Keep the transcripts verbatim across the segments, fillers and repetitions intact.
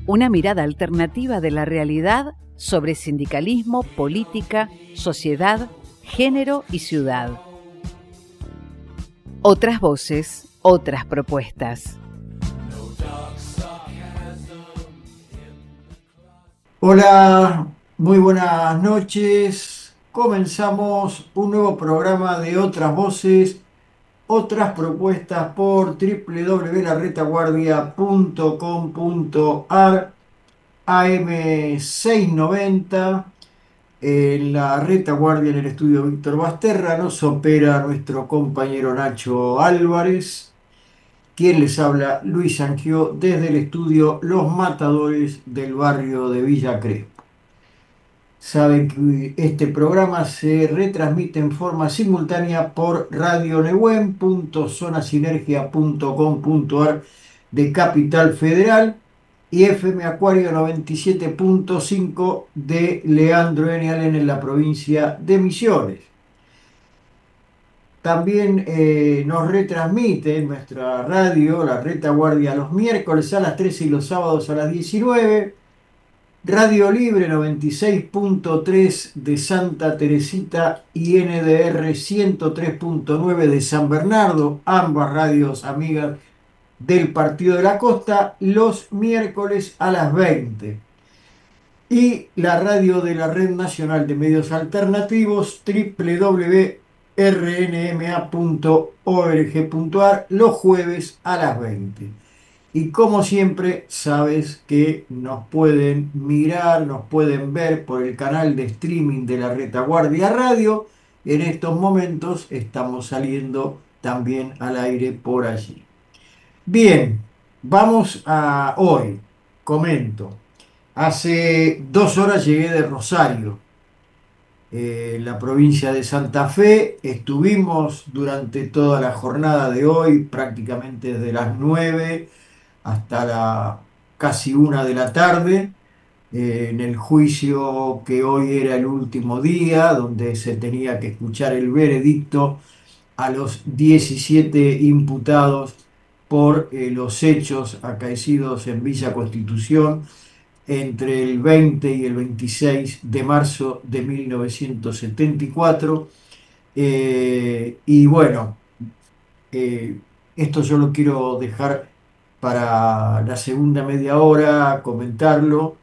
Una mirada alternativa de la realidad sobre sindicalismo, política, sociedad, género y ciudad. Otras voces, otras propuestas. Hola, muy buenas noches. Comenzamos un nuevo programa de Otras Voces, otras propuestas por w w w punto la retaguardia punto com punto a r, A M seiscientos noventa. En la retaguardia, en el estudio Víctor Basterra, nos opera nuestro compañero Nacho Álvarez. Quien les habla, Luis Angió, desde el estudio Los Matadores del barrio de Villa Crespo. Saben que este programa se retransmite en forma simultánea por radio neuquén punto zona sinergia punto com punto a r de Capital Federal y F M Acuario noventa y siete punto cinco de Leandro N. Alem en la provincia de Misiones. También eh, nos retransmite en nuestra radio, la Retaguardia, los miércoles a las trece y los sábados a las diecinueve. Radio Libre noventa y seis punto tres de Santa Teresita y N D R ciento tres punto nueve de San Bernardo, ambas radios amigas del Partido de la Costa, los miércoles a las veinte. Y la radio de la Red Nacional de Medios Alternativos, w w w punto r n m a punto org punto a r, los jueves a las veinte. Y como siempre, sabes que nos pueden mirar, nos pueden ver por el canal de streaming de la Retaguardia Radio. En estos momentos estamos saliendo también al aire por allí. Bien, vamos a hoy, comento. Hace dos horas llegué de Rosario, eh, la provincia de Santa Fe. Estuvimos durante toda la jornada de hoy, prácticamente desde las nueve hasta la casi una de la tarde, eh, en el juicio que hoy era el último día, donde se tenía que escuchar el veredicto a los diecisiete imputados por eh, los hechos acaecidos en Villa Constitución entre el veinte y el veintiséis de marzo de mil novecientos setenta y cuatro. Eh, y bueno, eh, esto yo lo quiero dejar para la segunda media hora, comentarlo,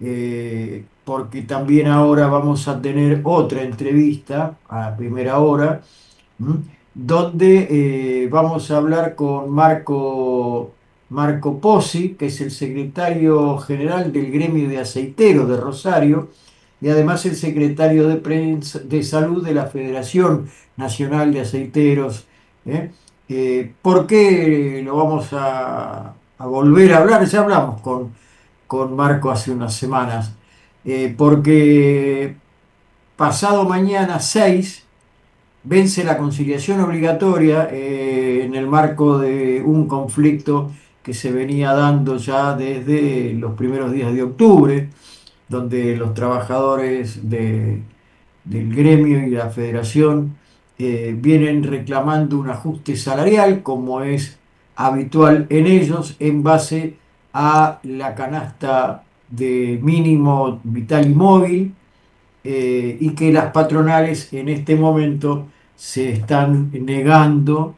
eh, porque también ahora vamos a tener otra entrevista a primera hora, ¿m? donde eh, vamos a hablar con Marco, Marco Pozzi, que es el secretario general del Gremio de Aceiteros de Rosario, y además el secretario de, prensa, de Salud de la Federación Nacional de Aceiteros. ¿eh? Eh, ¿por qué lo vamos a, a volver a hablar? Ya hablamos con, con Marco hace unas semanas, eh, porque pasado mañana seis vence la conciliación obligatoria, eh, en el marco de un conflicto que se venía dando ya desde los primeros días de octubre, donde los trabajadores de, del gremio y la federación eh, vienen reclamando un ajuste salarial, como es habitual en ellos, en base a la canasta de mínimo vital y móvil, eh, y que las patronales en este momento se están negando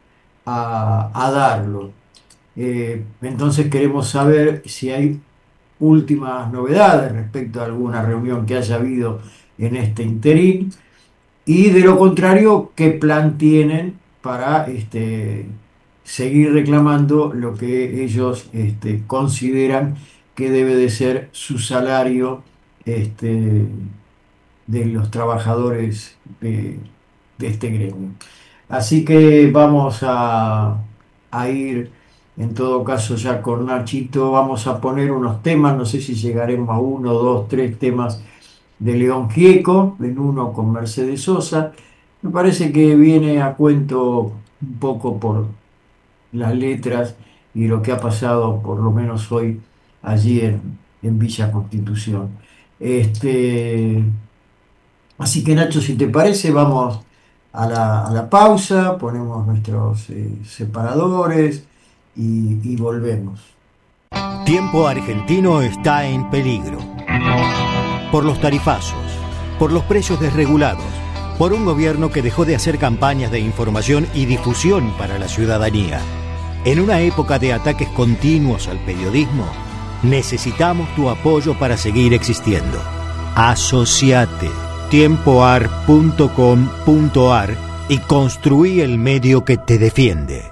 a, a darlo. Eh, entonces queremos saber si hay últimas novedades respecto a alguna reunión que haya habido en este interín, y de lo contrario, qué plan tienen para este, seguir reclamando lo que ellos este, consideran que debe de ser su salario, este, de los trabajadores de, de este gremio. Así que vamos a, a ir, en todo caso, ya con Nachito. Vamos a poner unos temas, no sé si llegaremos a uno, dos, tres temas de León Gieco, en uno con Mercedes Sosa. Me parece que viene a cuento un poco por las letras y lo que ha pasado, por lo menos hoy, allí en, en Villa Constitución. Este, así que Nacho, si te parece, vamos a la, a la pausa, ponemos nuestros eh, separadores y, y volvemos. Tiempo Argentino está en peligro. Por los tarifazos, por los precios desregulados, por un gobierno que dejó de hacer campañas de información y difusión para la ciudadanía. En una época de ataques continuos al periodismo, necesitamos tu apoyo para seguir existiendo. Asociate tiempoar punto com punto ar y construí el medio que te defiende.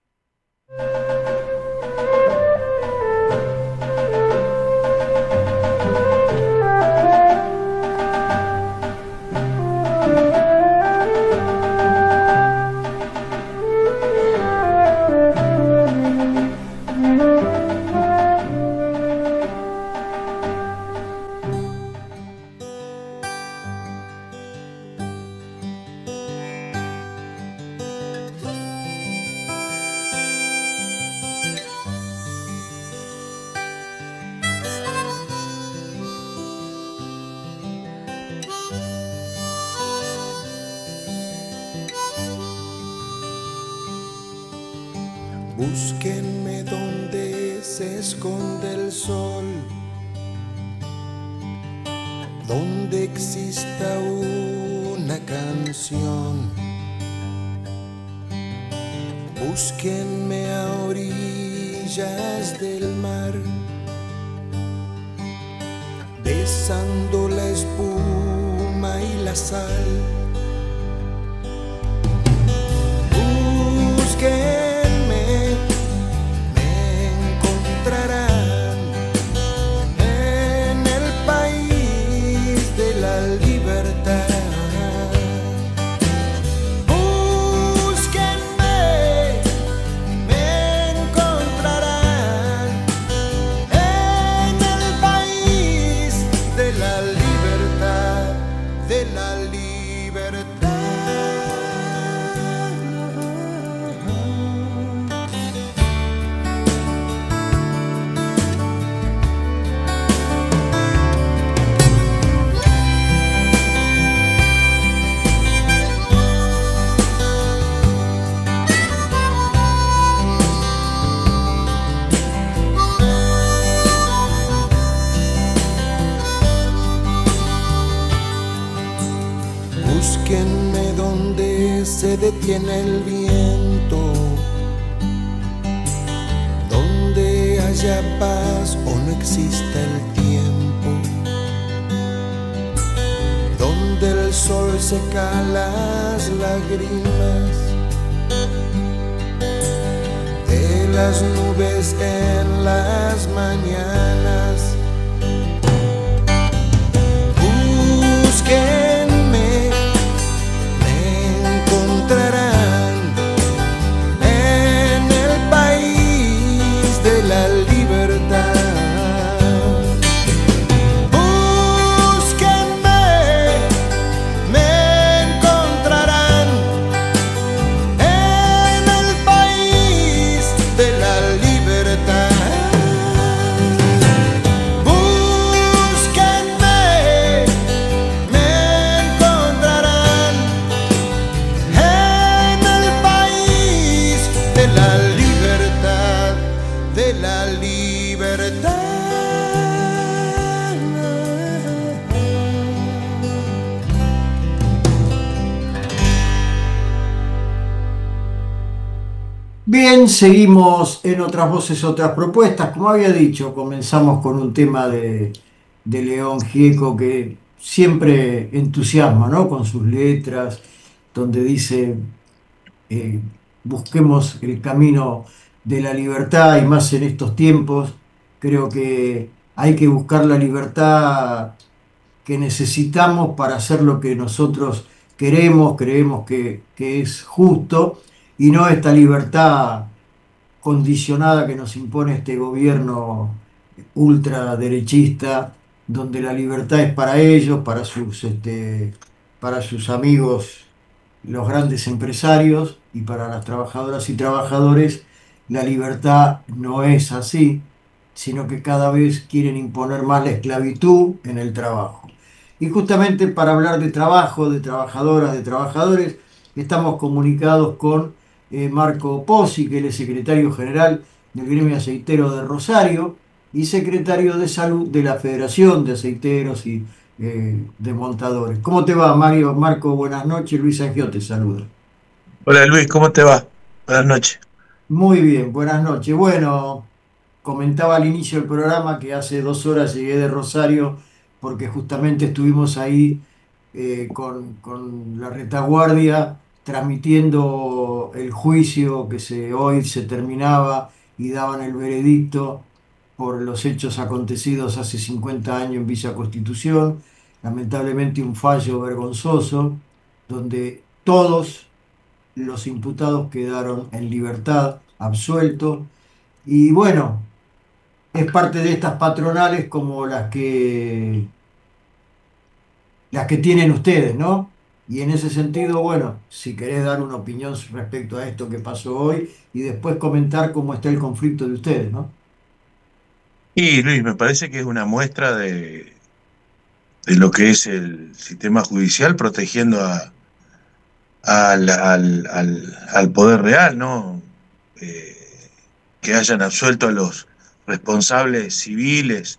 Búsquenme donde se esconde el sol, donde exista una canción. Búsquenme a orillas del mar, besando la espuma y la sal. Búsquenme, en el país de la libertad. Búsquenme, me encontrarán en el país de la libertad, de la libertad. Búsquenme donde se detiene el viento, donde haya paz o no exista el tiempo, donde el sol seca las lágrimas de las nubes en las mañanas. Búsquenme, en el país de la libertad. Búsquenme, me encontrarán en el país de la libertad. Bien, seguimos en Otras Voces, Otras Propuestas. Como había dicho, comenzamos con un tema de, de León Gieco que siempre entusiasma, ¿no? Con sus letras, donde dice, eh, busquemos el camino de la libertad, y más en estos tiempos. Creo que hay que buscar la libertad que necesitamos para hacer lo que nosotros queremos, creemos que, que es justo, y no esta libertad condicionada que nos impone este gobierno ultraderechista, donde la libertad es para ellos, para sus, este, para sus amigos, los grandes empresarios, y para las trabajadoras y trabajadores la libertad no es así, sino que cada vez quieren imponer más la esclavitud en el trabajo. Y justamente para hablar de trabajo, de trabajadoras, de trabajadores, estamos comunicados con eh, Marco Pozzi, que es el secretario general del Gremio Aceitero de Rosario y secretario de Salud de la Federación de Aceiteros y eh, de Montadores. ¿Cómo te va, Mario? Marco, buenas noches. Luis Angio te saluda. Hola Luis, ¿cómo te va? Buenas noches. Muy bien, buenas noches. Bueno, comentaba al inicio del programa que hace dos horas llegué de Rosario porque justamente estuvimos ahí eh, con, con la retaguardia transmitiendo el juicio que se, hoy se terminaba y daban el veredicto por los hechos acontecidos hace cincuenta años en Villa Constitución. Lamentablemente un fallo vergonzoso donde todos los imputados quedaron en libertad, absueltos. Y bueno, es parte de estas patronales como las que, las que tienen ustedes, ¿no? Y en ese sentido, bueno, si querés dar una opinión respecto a esto que pasó hoy y después comentar cómo está el conflicto de ustedes, ¿no? Y Luis, me parece que es una muestra de, de lo que es el sistema judicial protegiendo a, al, al, al, al poder real, ¿no? Eh, que hayan absuelto a los responsables civiles,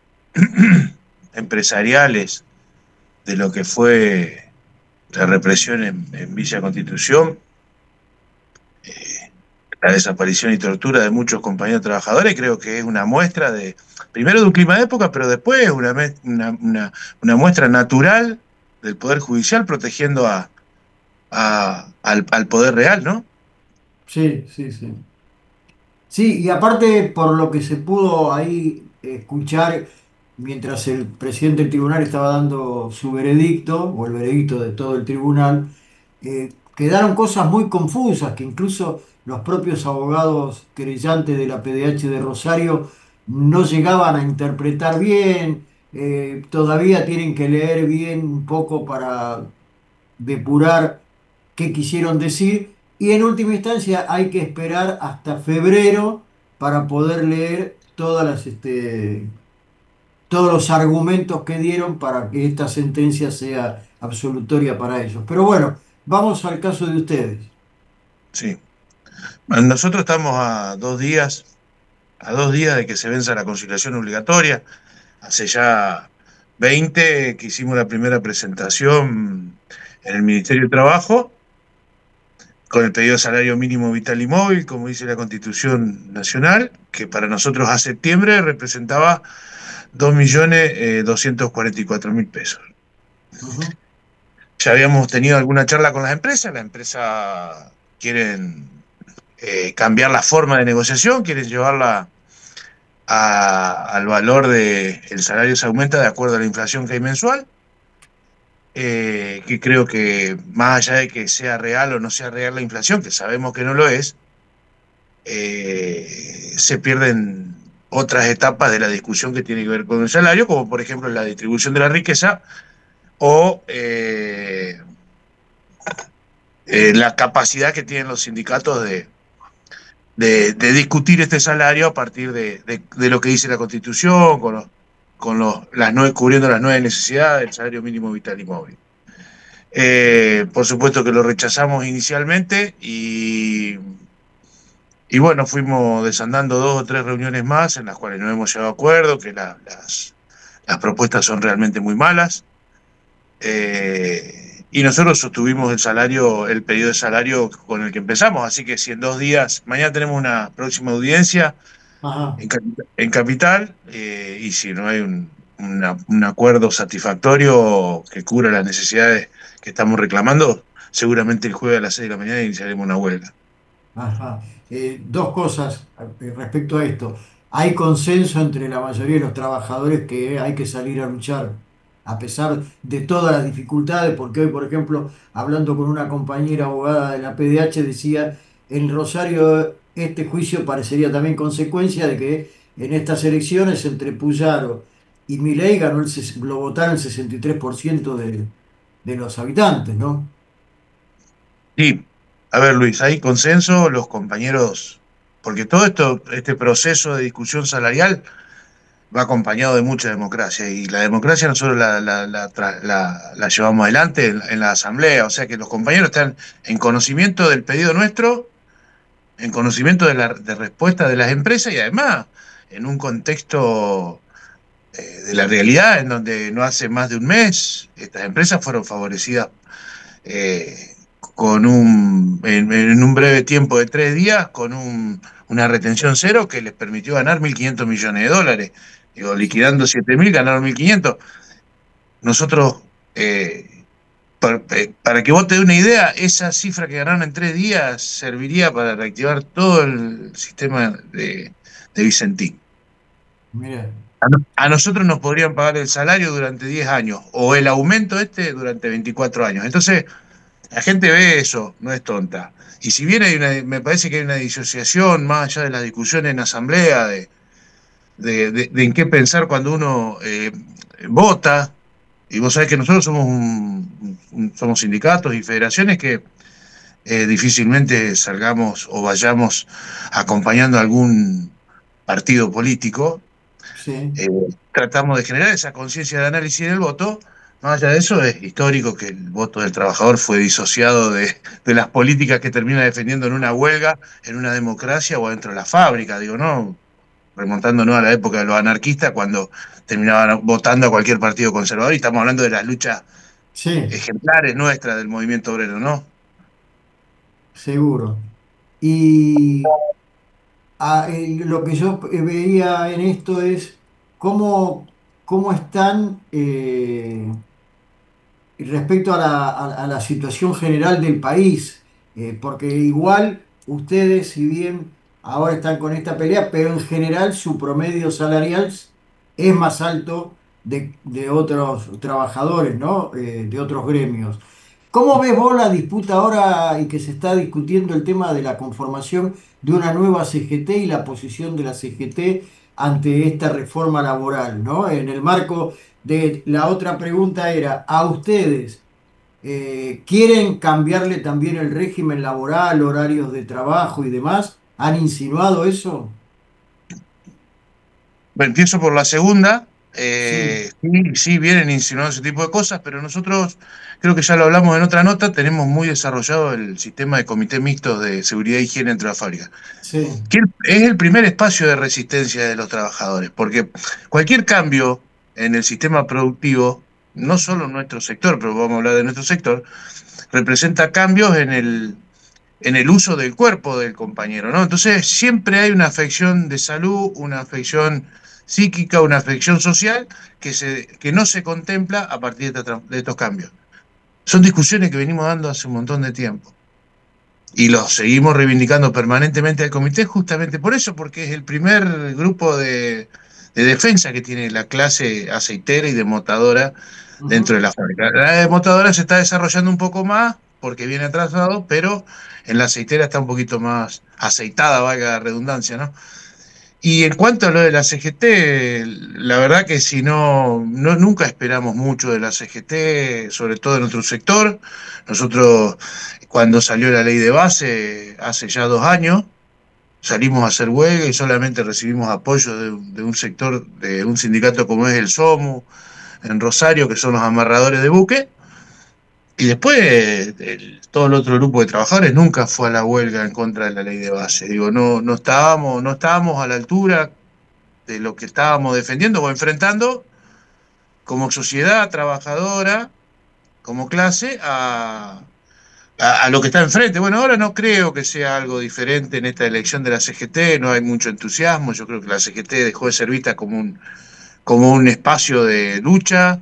empresariales, de lo que fue la represión en, en Villa Constitución, eh, la desaparición y tortura de muchos compañeros trabajadores, creo que es una muestra de, primero de un clima de época, pero después una, una, una, una muestra natural del Poder Judicial protegiendo a, a, al, al poder real, ¿no? Sí, sí, sí. Sí, y aparte por lo que se pudo ahí escuchar mientras el presidente del tribunal estaba dando su veredicto, o el veredicto de todo el tribunal, eh, quedaron cosas muy confusas que incluso los propios abogados querellantes de la P D H de Rosario no llegaban a interpretar bien, eh, todavía tienen que leer bien un poco para depurar qué quisieron decir y en última instancia hay que esperar hasta febrero para poder leer todas las, este, todos los argumentos que dieron para que esta sentencia sea absolutoria para ellos. Pero bueno, vamos al caso de ustedes. Sí. Bueno, nosotros estamos a dos días, a dos días de que se venza la conciliación obligatoria. Hace ya veinte que hicimos la primera presentación en el Ministerio de Trabajo, con el pedido de salario mínimo vital y móvil, como dice la Constitución Nacional, que para nosotros a septiembre representaba dos millones doscientos cuarenta y cuatro mil pesos. Uh-huh. Ya habíamos tenido alguna charla con las empresas, las empresas quieren eh, cambiar la forma de negociación, quieren llevarla a, al valor de el salario se aumenta de acuerdo a la inflación que hay mensual. Eh, que creo que más allá de que sea real o no sea real la inflación, que sabemos que no lo es, eh, se pierden otras etapas de la discusión que tiene que ver con el salario, como por ejemplo la distribución de la riqueza o eh, eh, la capacidad que tienen los sindicatos de, de, de discutir este salario a partir de, de, de lo que dice la Constitución, con los con los, las nueve, cubriendo las nueve necesidades del salario mínimo vital y móvil. Eh, por supuesto que lo rechazamos inicialmente y, y bueno, fuimos desandando dos o tres reuniones más en las cuales no hemos llegado a acuerdo, que la, las, las propuestas son realmente muy malas. Eh, y nosotros sostuvimos el salario, el pedido de salario con el que empezamos, así que si en dos días, mañana tenemos una próxima audiencia, En, en Capital, eh, y si no hay un, una, un acuerdo satisfactorio que cubra las necesidades que estamos reclamando, seguramente el jueves a las seis de la mañana iniciaremos una huelga. Ajá. Eh, dos cosas respecto a esto. Hay consenso entre la mayoría de los trabajadores que hay que salir a luchar, a pesar de todas las dificultades, porque hoy, por ejemplo, hablando con una compañera abogada de la P D H, decía, en Rosario este juicio parecería también consecuencia de que en estas elecciones entre Puyaro y Milei ganó el, lo votaron el sesenta y tres por ciento de, de los habitantes, ¿no? Sí, a ver Luis, hay consenso, los compañeros, porque todo esto, este proceso de discusión salarial va acompañado de mucha democracia y la democracia nosotros la, la, la, la, la llevamos adelante en, en la asamblea, o sea que los compañeros están en conocimiento del pedido nuestro en conocimiento de la de respuesta de las empresas y además en un contexto eh, de la realidad en donde no hace más de un mes estas empresas fueron favorecidas eh, con un, en, en un breve tiempo de tres días con un, una retención cero que les permitió ganar mil quinientos millones de dólares. Digo, liquidando siete mil, ganaron mil quinientos. Nosotros, eh, para, para que vos te dé una idea, esa cifra que ganaron en tres días serviría para reactivar todo el sistema de, de Vicentín. Mira. A, a nosotros nos podrían pagar el salario durante diez años, o el aumento este durante veinticuatro años. Entonces, la gente ve eso, no es tonta. Y si bien hay una, me parece que hay una disociación, más allá de las discusiones en asamblea, de, de, de, de en qué pensar cuando uno eh, vota, y vos sabés que nosotros somos, un, un, somos sindicatos y federaciones que eh, difícilmente salgamos o vayamos acompañando a algún partido político. Sí. Eh, tratamos de generar esa conciencia de análisis en el voto. Más allá de eso, es histórico que el voto del trabajador fue disociado de, de las políticas que termina defendiendo en una huelga, en una democracia o dentro de la fábrica. Digo, no, remontándonos a la época de los anarquistas, cuando terminaban votando a cualquier partido conservador, y estamos hablando de las luchas Sí, ejemplares nuestras del movimiento obrero, ¿no? seguro. Y ah, eh, lo que yo eh, veía en esto es cómo, cómo están eh, respecto a la, a- a la situación general del país, eh, porque igual ustedes, si bien ahora están con esta pelea, pero en general su promedio salarial es más alto de, de otros trabajadores, ¿no? Eh, de otros gremios. ¿Cómo ves vos la disputa ahora y que se está discutiendo el tema de la conformación de una nueva C G T y la posición de la C G T ante esta reforma laboral, ¿no? En el marco de la otra pregunta era, ¿a ustedes eh, quieren cambiarle también el régimen laboral, horarios de trabajo y demás? ¿Han insinuado eso? Bueno, empiezo por la segunda. Sí, Eh, sí, sí, vienen insinuando ese tipo de cosas, pero nosotros, creo que ya lo hablamos en otra nota, tenemos muy desarrollado el sistema de comité mixtos de seguridad e higiene entre las fábricas, sí, que es el primer espacio de resistencia de los trabajadores, porque cualquier cambio en el sistema productivo, no solo en nuestro sector, pero vamos a hablar de nuestro sector, representa cambios en el, en el uso del cuerpo del compañero, ¿no? Entonces siempre hay una afección de salud, una afección psíquica, una afección social que, se, que no se contempla a partir de, esta, de estos cambios. Son discusiones que venimos dando hace un montón de tiempo. Y los seguimos reivindicando permanentemente al comité justamente por eso, porque es el primer grupo de, de defensa que tiene la clase aceitera y demotadora dentro ujú, de la fábrica. La demotadora se está desarrollando un poco más porque viene atrasado, pero en la aceitera está un poquito más aceitada, valga la redundancia, ¿no? Y en cuanto a lo de la C G T, la verdad que si no, no nunca esperamos mucho de la C G T, sobre todo en nuestro sector. Nosotros, cuando salió la ley de base, hace ya dos años, salimos a hacer huelga y solamente recibimos apoyo de, de un sector, de un sindicato como es el SOMU, en Rosario, que son los amarradores de buque. Y después, el- todo el otro grupo de trabajadores nunca fue a la huelga en contra de la ley de base. Digo, no, no estábamos, no estábamos a la altura de lo que estábamos defendiendo o enfrentando como sociedad trabajadora, como clase, a, a, a lo que está enfrente. Bueno, ahora no creo que sea algo diferente en esta elección de la C G T, no hay mucho entusiasmo. Yo creo que la C G T dejó de ser vista como un, como un espacio de lucha.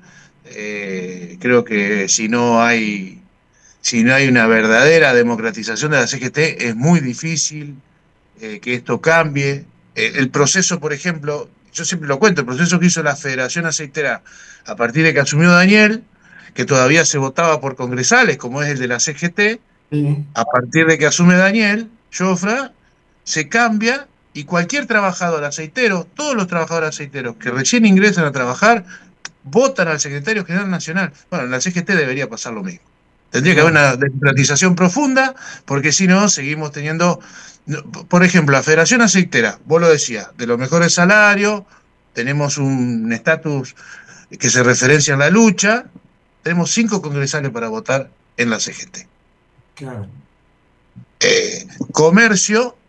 Eh, creo que si no hay si no hay una verdadera democratización de la C G T, es muy difícil eh, que esto cambie. Eh, el proceso, por ejemplo, yo siempre lo cuento, el proceso que hizo la Federación Aceitera a partir de que asumió Daniel, que todavía se votaba por congresales, como es el de la C G T, sí, a partir de que asume Daniel, Jofra, se cambia y cualquier trabajador aceitero, todos los trabajadores aceiteros que recién ingresan a trabajar, votan al secretario general nacional. Bueno, en la C G T debería pasar lo mismo. Tendría que haber claro, una democratización profunda, porque si no, seguimos teniendo, por ejemplo, la Federación Aceitera, vos lo decías, de los mejores salarios, tenemos un estatus que se referencia en la lucha, tenemos cinco congresales para votar en la C G T. claro. Eh, comercio,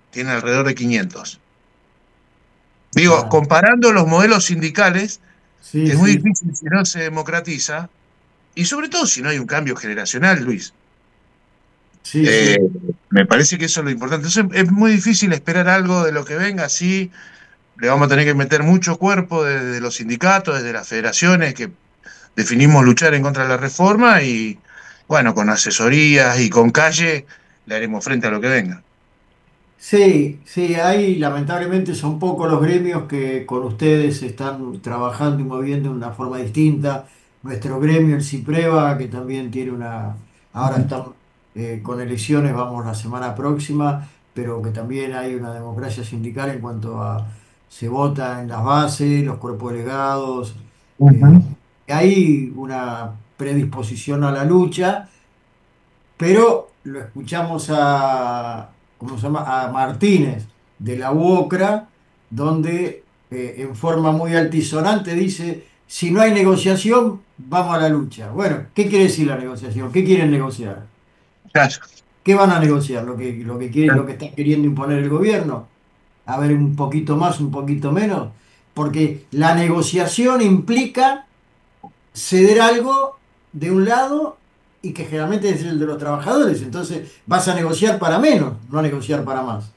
tiene alrededor de quinientos. Digo, Claro. comparando los modelos sindicales, Sí, es muy sí, difícil si no se democratiza, y sobre todo si no hay un cambio generacional, Luis. sí, Eh, sí. Me parece que eso es lo importante. Entonces es muy difícil esperar algo de lo que venga así. Le vamos a tener que meter mucho cuerpo desde los sindicatos, desde las federaciones que definimos luchar en contra de la reforma y, bueno, con asesorías y con calle le haremos frente a lo que venga. Sí, sí, hay lamentablemente son pocos los gremios que con ustedes están trabajando y moviendo de una forma distinta. Nuestro gremio, el CIPREVA, que también tiene una, ahora están eh, con elecciones, vamos la semana próxima, pero que también hay una democracia sindical en cuanto a se vota en las bases, los cuerpos delegados, eh, Ujú. hay una predisposición a la lucha, pero lo escuchamos a, ¿cómo se llama? A Martínez de la UOCRA, donde eh, en forma muy altisonante dice, si no hay negociación, vamos a la lucha. Bueno, ¿qué quiere decir la negociación? ¿Qué quieren negociar? Claro. ¿Qué van a negociar? ¿Lo que, lo que quiere, lo que está queriendo imponer el gobierno? A ver, un poquito más, un poquito menos. Porque la negociación implica ceder algo de un lado y que generalmente es el de los trabajadores. Entonces vas a negociar para menos, no a negociar para más.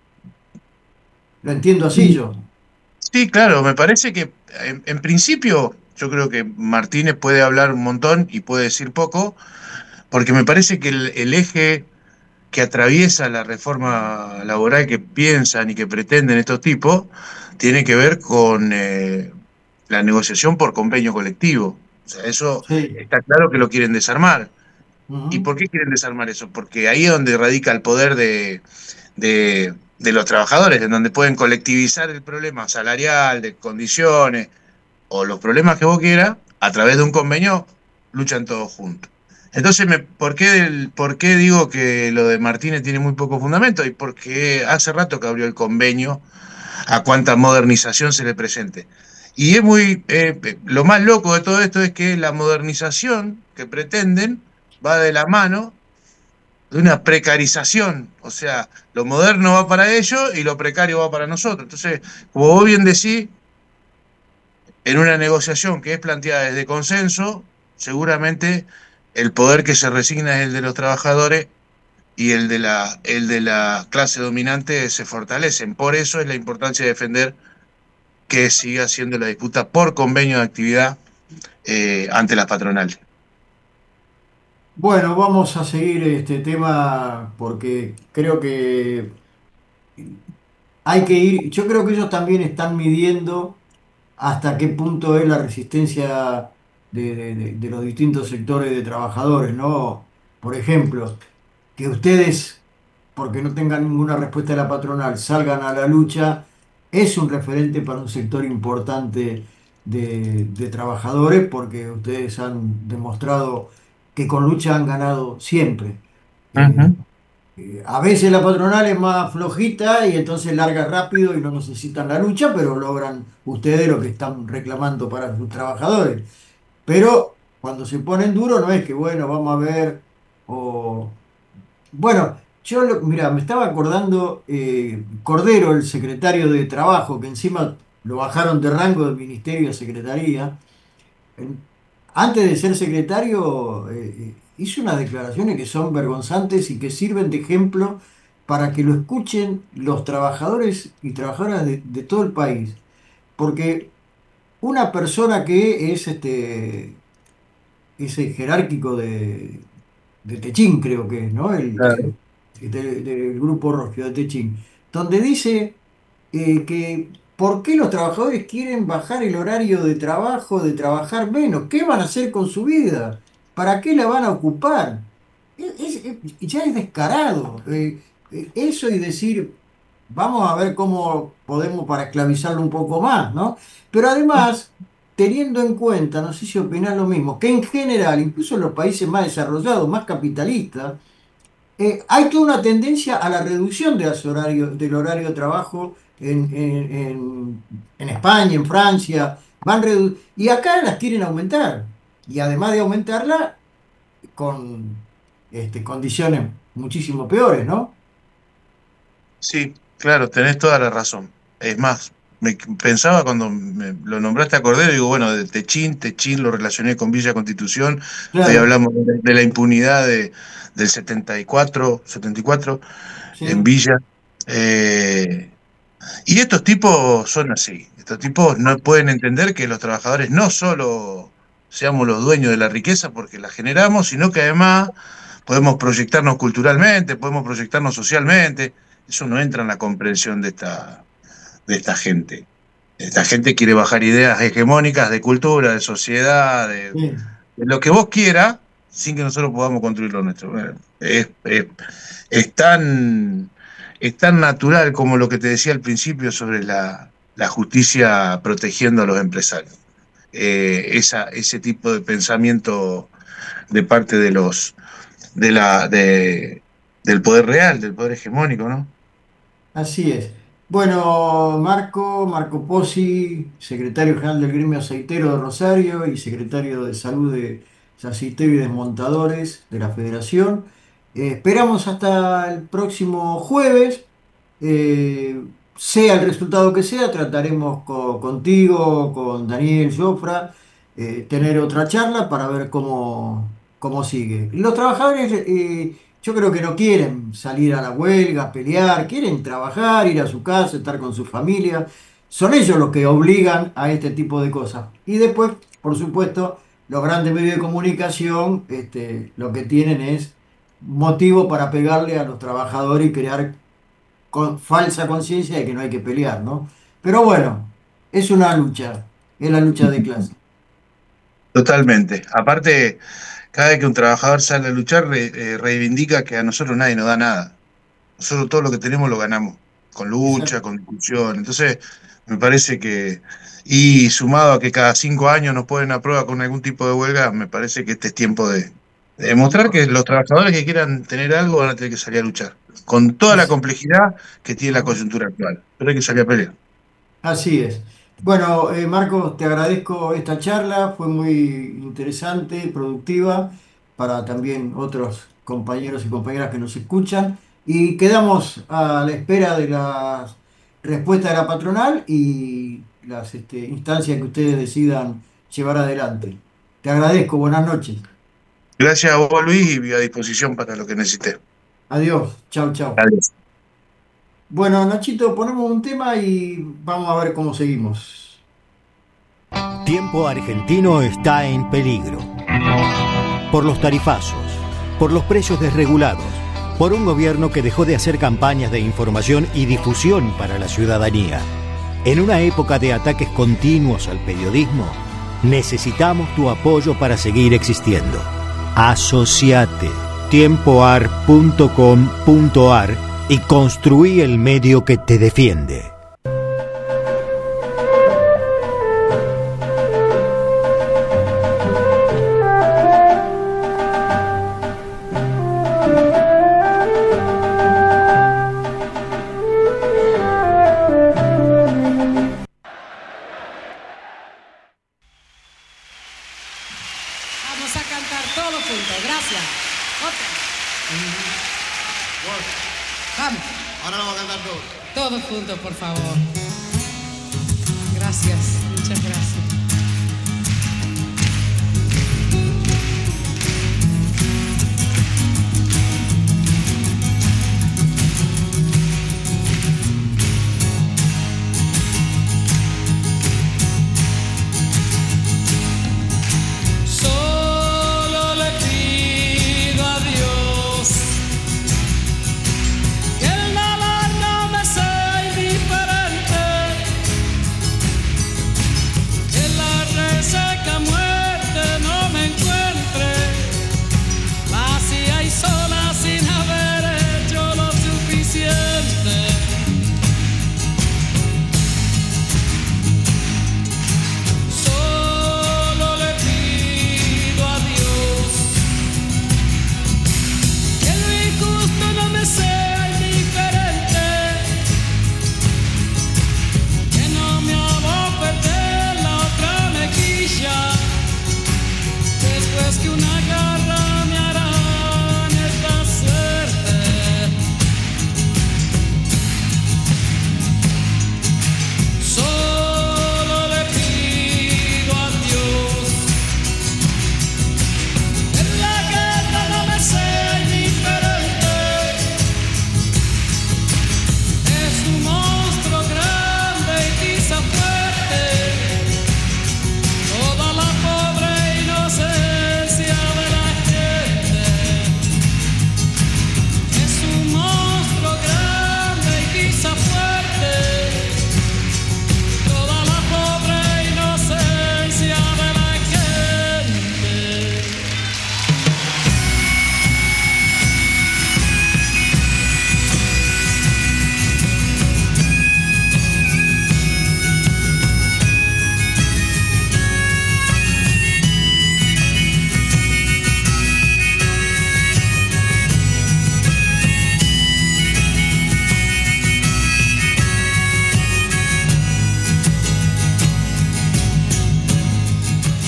Lo entiendo así yo. Sí, claro, me parece que en, en principio yo creo que Martínez puede hablar un montón y puede decir poco, porque me parece que el, el eje que atraviesa la reforma laboral que piensan y que pretenden estos tipos tiene que ver con eh, la negociación por convenio colectivo. O sea, eso Sí. está claro que lo quieren desarmar. ¿Y Ujú. por qué quieren desarmar eso? Porque ahí es donde radica el poder de, de, de los trabajadores, en donde pueden colectivizar el problema salarial, de condiciones, o los problemas que vos quieras, a través de un convenio, luchan todos juntos. Entonces, me, ¿por qué, del- por qué digo que lo de Martínez tiene muy poco fundamento? Y porque hace rato que abrió el convenio a cuánta modernización se le presente. Y es muy, eh, lo más loco de todo esto es que la modernización que pretenden va de la mano de una precarización, o sea, lo moderno va para ellos y lo precario va para nosotros. Entonces, como vos bien decís, en una negociación que es planteada desde consenso, seguramente el poder que se resigna es el de los trabajadores y el de la, el de la clase dominante se fortalecen. Por eso es la importancia de defender que siga siendo la disputa por convenio de actividad eh, ante las patronales. Bueno, vamos a seguir este tema porque creo que hay que ir, yo creo que ellos también están midiendo hasta qué punto es la resistencia de, de- de- de los distintos sectores de trabajadores, ¿no? Por ejemplo, que ustedes, porque no tengan ninguna respuesta de la patronal, salgan a la lucha, es un referente para un sector importante de, de trabajadores, porque ustedes han demostrado que con lucha han ganado siempre. Eh, Ujú. eh, a veces la patronal es más flojita y entonces larga rápido y no necesitan la lucha, pero logran ustedes lo que están reclamando para sus trabajadores. Pero cuando se ponen duros no es que, bueno, vamos a ver, o... Bueno, yo, lo- mira, me estaba acordando, eh, Cordero, el secretario de Trabajo, que encima lo bajaron de rango del ministerio a secretaría, en- antes de ser secretario, eh, eh, hizo unas declaraciones que son vergonzantes y que sirven de ejemplo para que lo escuchen los trabajadores y trabajadoras de, de todo el país. Porque una persona que es este, ese jerárquico de, de Techín, creo que es, ¿no? El, Claro. el- de- del grupo Roscio de Techín, donde dice eh, que ¿por qué los trabajadores quieren bajar el horario de trabajo, de trabajar menos? ¿Qué van a hacer con su vida? ¿Para qué la van a ocupar? Es- es- es- ya es descarado. Eh, eh, eso y decir, vamos a ver cómo podemos para esclavizarlo un poco más, ¿no? Pero además, teniendo en cuenta, no sé si opinás lo mismo, que en general, incluso en los países más desarrollados, más capitalistas, eh, hay toda una tendencia a la reducción de los horarios- del horario de trabajo en, en- en- en España, en Francia, van redu- y acá las quieren aumentar. Y además de aumentarla, con este, condiciones muchísimo peores, ¿no? Sí, claro, tenés toda la razón. Es más, me pensaba cuando me lo nombraste a Cordero, digo, bueno, de Techín, Techín lo relacioné con Villa Constitución, ahí Claro, hablamos de, de la impunidad de, del setenta y cuatro, setenta y cuatro en sí, Villa. Eh, y estos tipos son así, estos tipos no pueden entender que los trabajadores no solo seamos los dueños de la riqueza porque la generamos, sino que además podemos proyectarnos culturalmente, podemos proyectarnos socialmente. Eso no entra en la comprensión de esta, de esta gente. Esta gente quiere bajar ideas hegemónicas de cultura, de sociedad, de, sí, de lo que vos quieras, sin que nosotros podamos construir lo nuestro. Bueno, es, es- es tan, es tan natural como lo que te decía al principio sobre la, la justicia protegiendo a los empresarios. Eh, esa, ese tipo de pensamiento de parte de los de la de, del poder real, del poder hegemónico, ¿no? así es. Bueno, Marco, Marco Pozzi, secretario general del Gremio Aceitero de Rosario y secretario de Salud de Aceiteros y Desmontadores de la Federación. Eh, esperamos hasta el próximo jueves. Eh, sea el resultado que sea, trataremos co- contigo, con Daniel Jofra, eh, tener otra charla para ver cómo, cómo sigue. Los trabajadores, eh, yo creo que no quieren salir a la huelga, pelear, quieren trabajar, ir a su casa, estar con su familia. Son ellos los que obligan a este tipo de cosas. Y después, por supuesto, los grandes medios de comunicación, este, lo que tienen es motivo para pegarle a los trabajadores y crear con falsa conciencia de que no hay que pelear, ¿no? Pero bueno, es una lucha, es la lucha de clase. Totalmente. Aparte, cada vez que un trabajador sale a luchar, re- eh, reivindica que a nosotros nadie nos da nada. Nosotros todo lo que tenemos lo ganamos, con lucha, Exacto. con discusión. Entonces, me parece que, y sumado a que cada cinco años nos ponen a prueba con algún tipo de huelga, me parece que este es tiempo de, de demostrar que los trabajadores que quieran tener algo van a tener que salir a luchar, con toda la Así, complejidad que tiene la coyuntura actual. Pero hay que salir a pelear. así es. Bueno, eh, Marcos, te agradezco esta charla, fue muy interesante, productiva, para también otros compañeros y compañeras que nos escuchan. Y quedamos a la espera de las respuestas de la patronal y las este, instancias que ustedes decidan llevar adelante. Te agradezco, buenas noches. Gracias a vos, Luis, y a disposición para lo que necesite. Adiós, chau, chau. Adiós. Bueno, Nachito, ponemos un tema y vamos a ver cómo seguimos. Tiempo argentino está en peligro. Por los tarifazos, por los precios desregulados, por un gobierno que dejó de hacer campañas de información y difusión para la ciudadanía. En una época de ataques continuos al periodismo, necesitamos tu apoyo para seguir existiendo. Asociate tiempoar punto com punto ar y construí el medio que te defiende. Vamos a cantar todos juntos, gracias. Otra. Vamos. Ahora lo vamos a cantar todos. Todos juntos, por favor. Gracias, muchas gracias. Solo le pido a Dios que el dolor no me sea indiferente, que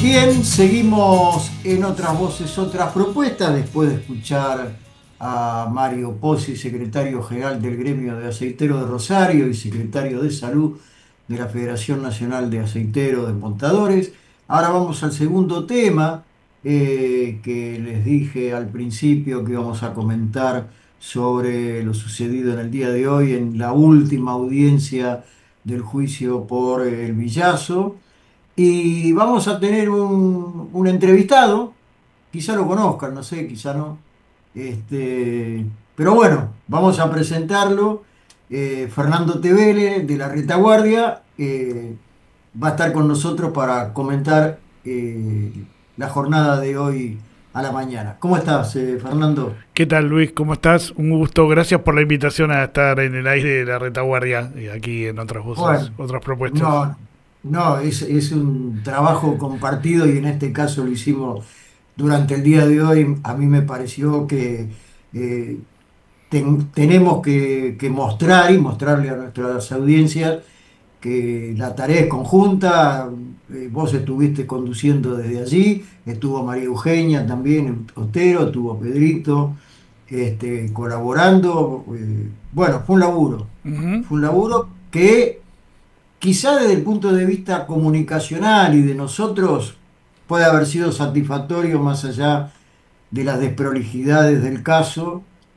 Bien, seguimos en Otras Voces, Otras Propuestas, después de escuchar a Mario Pozzi, secretario general del Gremio de Aceiteros de Rosario y secretario de Salud de la Federación Nacional de Aceiteros de Montadores. Ahora vamos al segundo tema, eh, que les dije al principio que íbamos a comentar sobre lo sucedido en el día de hoy en la última audiencia del juicio por el Villazo. Y vamos a tener un, un entrevistado, quizá lo conozcan, no sé, quizá no. Este, pero bueno, vamos a presentarlo. Eh, Fernando Tevele, de la Retaguardia, eh, va a estar con nosotros para comentar eh, la jornada de hoy a la mañana. ¿Cómo estás, eh, Fernando? ¿Qué tal, Luis? ¿Cómo estás? Un gusto. Gracias por la invitación a estar en el aire de la Retaguardia y aquí en Otras Voces, bueno, Otras Propuestas. No, no es, es un trabajo compartido y en este caso lo hicimos durante el día de hoy. A mí me pareció que eh, ten, tenemos que, que mostrar y mostrarle a nuestras audiencias que la tarea es conjunta. Eh, vos estuviste conduciendo desde allí, estuvo María Eugenia también, Otero, estuvo Pedrito, este, colaborando. Eh, bueno, fue un laburo, uh-huh. Fue un laburo que quizá desde el punto de vista comunicacional y de nosotros puede haber sido satisfactorio más allá de las desprolijidades del caso,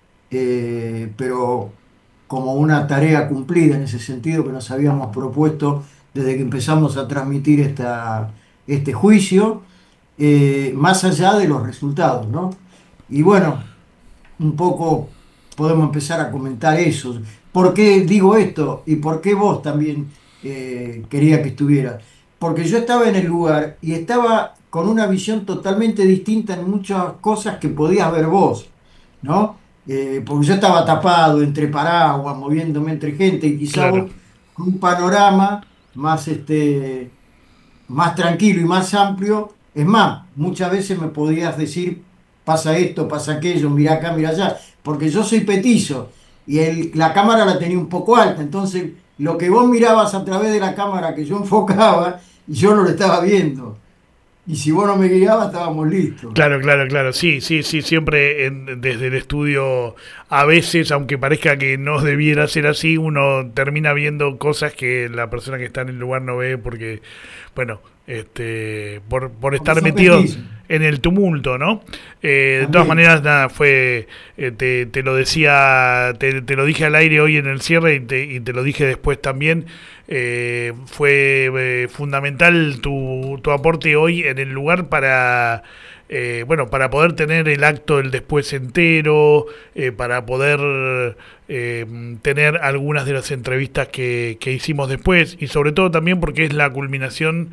eh, pero como una tarea cumplida en ese sentido que nos habíamos propuesto desde que empezamos a transmitir esta, este juicio, eh, más allá de los resultados, ¿no? Y bueno, un poco podemos empezar a comentar eso. ¿Por qué digo esto? ¿Y por qué vos también eh, quería que estuvieras? Porque yo estaba en el lugar y estaba con una visión totalmente distinta en muchas cosas que podías ver vos, ¿no? Eh, porque yo estaba tapado entre paraguas, moviéndome entre gente y quizá claro. Vos con un panorama más, este, más tranquilo y más amplio. Es más, muchas veces me podías decir, pasa esto, pasa aquello, mira acá, mira allá, porque yo soy petizo y el, la cámara la tenía un poco alta, entonces lo que vos mirabas a través de la cámara que yo enfocaba, yo no lo estaba viendo. Y si vos no me guiabas, estábamos listos. Claro, claro, claro. Sí, sí, sí. Siempre en, desde el estudio, a veces, aunque parezca que no debiera ser así, uno termina viendo cosas que la persona que está en el lugar no ve porque, bueno, este, por, por estar metido en el tumulto, ¿no? Eh, de todas maneras, nada, fue, eh, te, te lo decía, te, te lo dije al aire hoy en el cierre y te, y te lo dije después también. Eh, fue eh, fundamental tu, tu aporte hoy en el lugar para eh, bueno para poder tener el acto el después entero, eh, para poder eh, tener algunas de las entrevistas que, que hicimos después y sobre todo también porque es la culminación,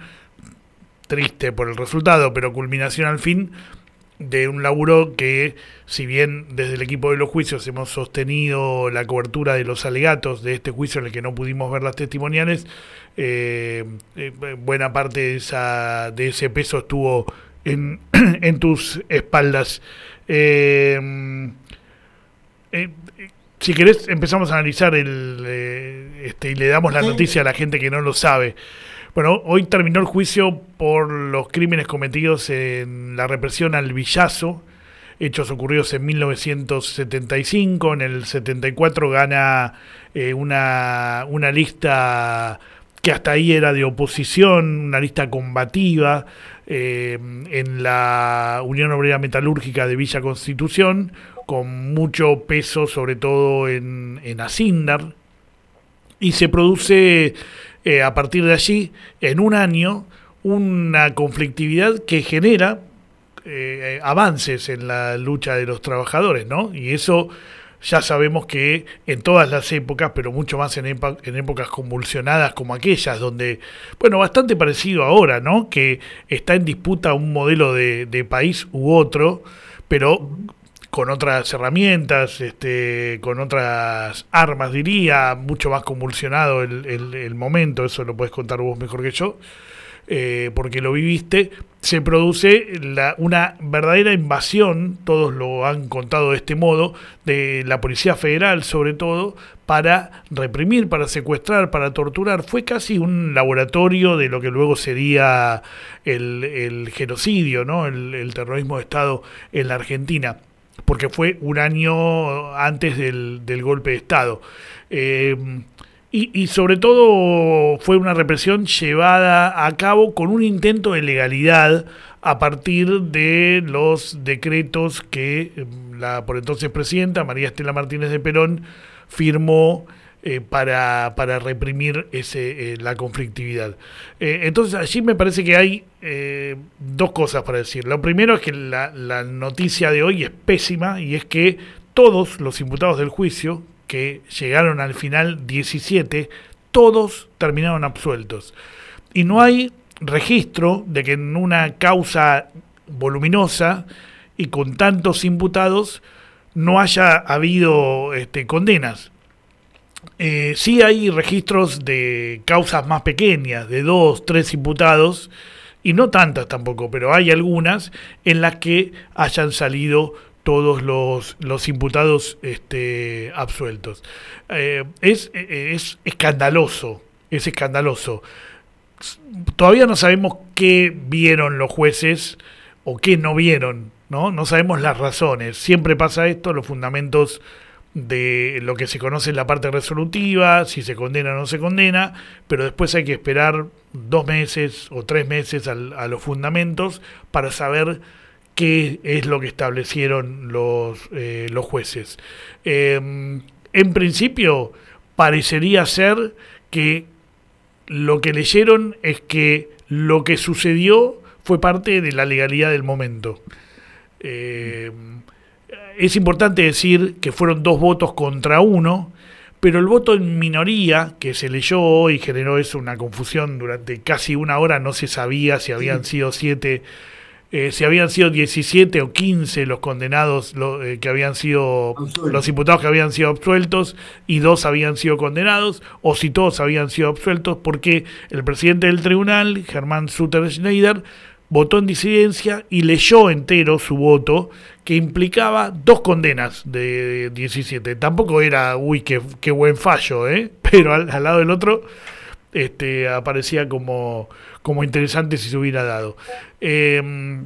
triste por el resultado, pero culminación al fin de un laburo que, si bien desde el equipo de los juicios hemos sostenido la cobertura de los alegatos de este juicio en el que no pudimos ver las testimoniales, eh, eh, buena parte de, esa, de ese peso estuvo en, en tus espaldas. Eh, eh, si querés, empezamos a analizar el, eh, este, y le damos la noticia a la gente que no lo sabe. Bueno, hoy terminó el juicio por los crímenes cometidos en la represión al Villazo, hechos ocurridos en mil novecientos setenta y cinco. En el setenta y cuatro gana eh, una, una lista que hasta ahí era de oposición, una lista combativa, eh, en la Unión Obrera Metalúrgica de Villa Constitución, con mucho peso sobre todo en, en Asíndar, y se produce... Eh, a partir de allí, en un año, una conflictividad que genera eh, avances en la lucha de los trabajadores, ¿no? Y eso ya sabemos que en todas las épocas, pero mucho más en, epa, en épocas convulsionadas como aquellas, donde, bueno, bastante parecido ahora, ¿no? Que está en disputa un modelo de, de país u otro, pero con otras herramientas, este, con otras armas, diría, mucho más convulsionado el, el, el momento, eso lo podés contar vos mejor que yo. eh, porque lo viviste, se produce la, una verdadera invasión, todos lo han contado de este modo, de la Policía Federal sobre todo, para reprimir, para secuestrar, para torturar. Fue casi un laboratorio de lo que luego sería el, el genocidio, ¿no? el, el terrorismo de Estado en la Argentina, porque fue un año antes del, del golpe de Estado. Eh, Y, y sobre todo fue una represión llevada a cabo con un intento de legalidad a partir de los decretos que la por entonces presidenta María Estela Martínez de Perón firmó eh, para, para reprimir ese, eh, la conflictividad. Eh, entonces allí me parece que hay eh, dos cosas para decir. Lo primero es que la, la noticia de hoy es pésima, y es que todos los imputados del juicio, que llegaron al final diecisiete, todos terminaron absueltos. Y no hay registro de que en una causa voluminosa y con tantos imputados no haya habido este, condenas. Eh, sí hay registros de causas más pequeñas, de dos, tres imputados, y no tantas tampoco, pero hay algunas en las que hayan salido todos los, los imputados este, absueltos. Eh, es, es escandaloso, es escandaloso. Todavía no sabemos qué vieron los jueces o qué no vieron, ¿no? No sabemos las razones. Siempre pasa esto, los fundamentos de lo que se conoce en la parte resolutiva, si se condena o no se condena, pero después hay que esperar dos meses o tres meses al, a los fundamentos para saber qué es lo que establecieron los, eh, los jueces. Eh, en principio, parecería ser que lo que leyeron es que lo que sucedió fue parte de la legalidad del momento. Eh, es importante decir que fueron dos votos contra uno, pero el voto en minoría que se leyó hoy generó eso, una confusión durante casi una hora. No se sabía si habían sido siete... Eh, si habían sido diecisiete o quince los condenados, lo, eh, que habían sido absueltos. Los imputados que habían sido absueltos y dos habían sido condenados, o si todos habían sido absueltos, porque el presidente del tribunal, Germán Sutter Schneider, votó en disidencia y leyó entero su voto, que implicaba dos condenas de diecisiete. Tampoco era, uy, qué, qué buen fallo, ¿eh? Pero al, al lado del otro este, aparecía como... como interesante si se hubiera dado. Eh,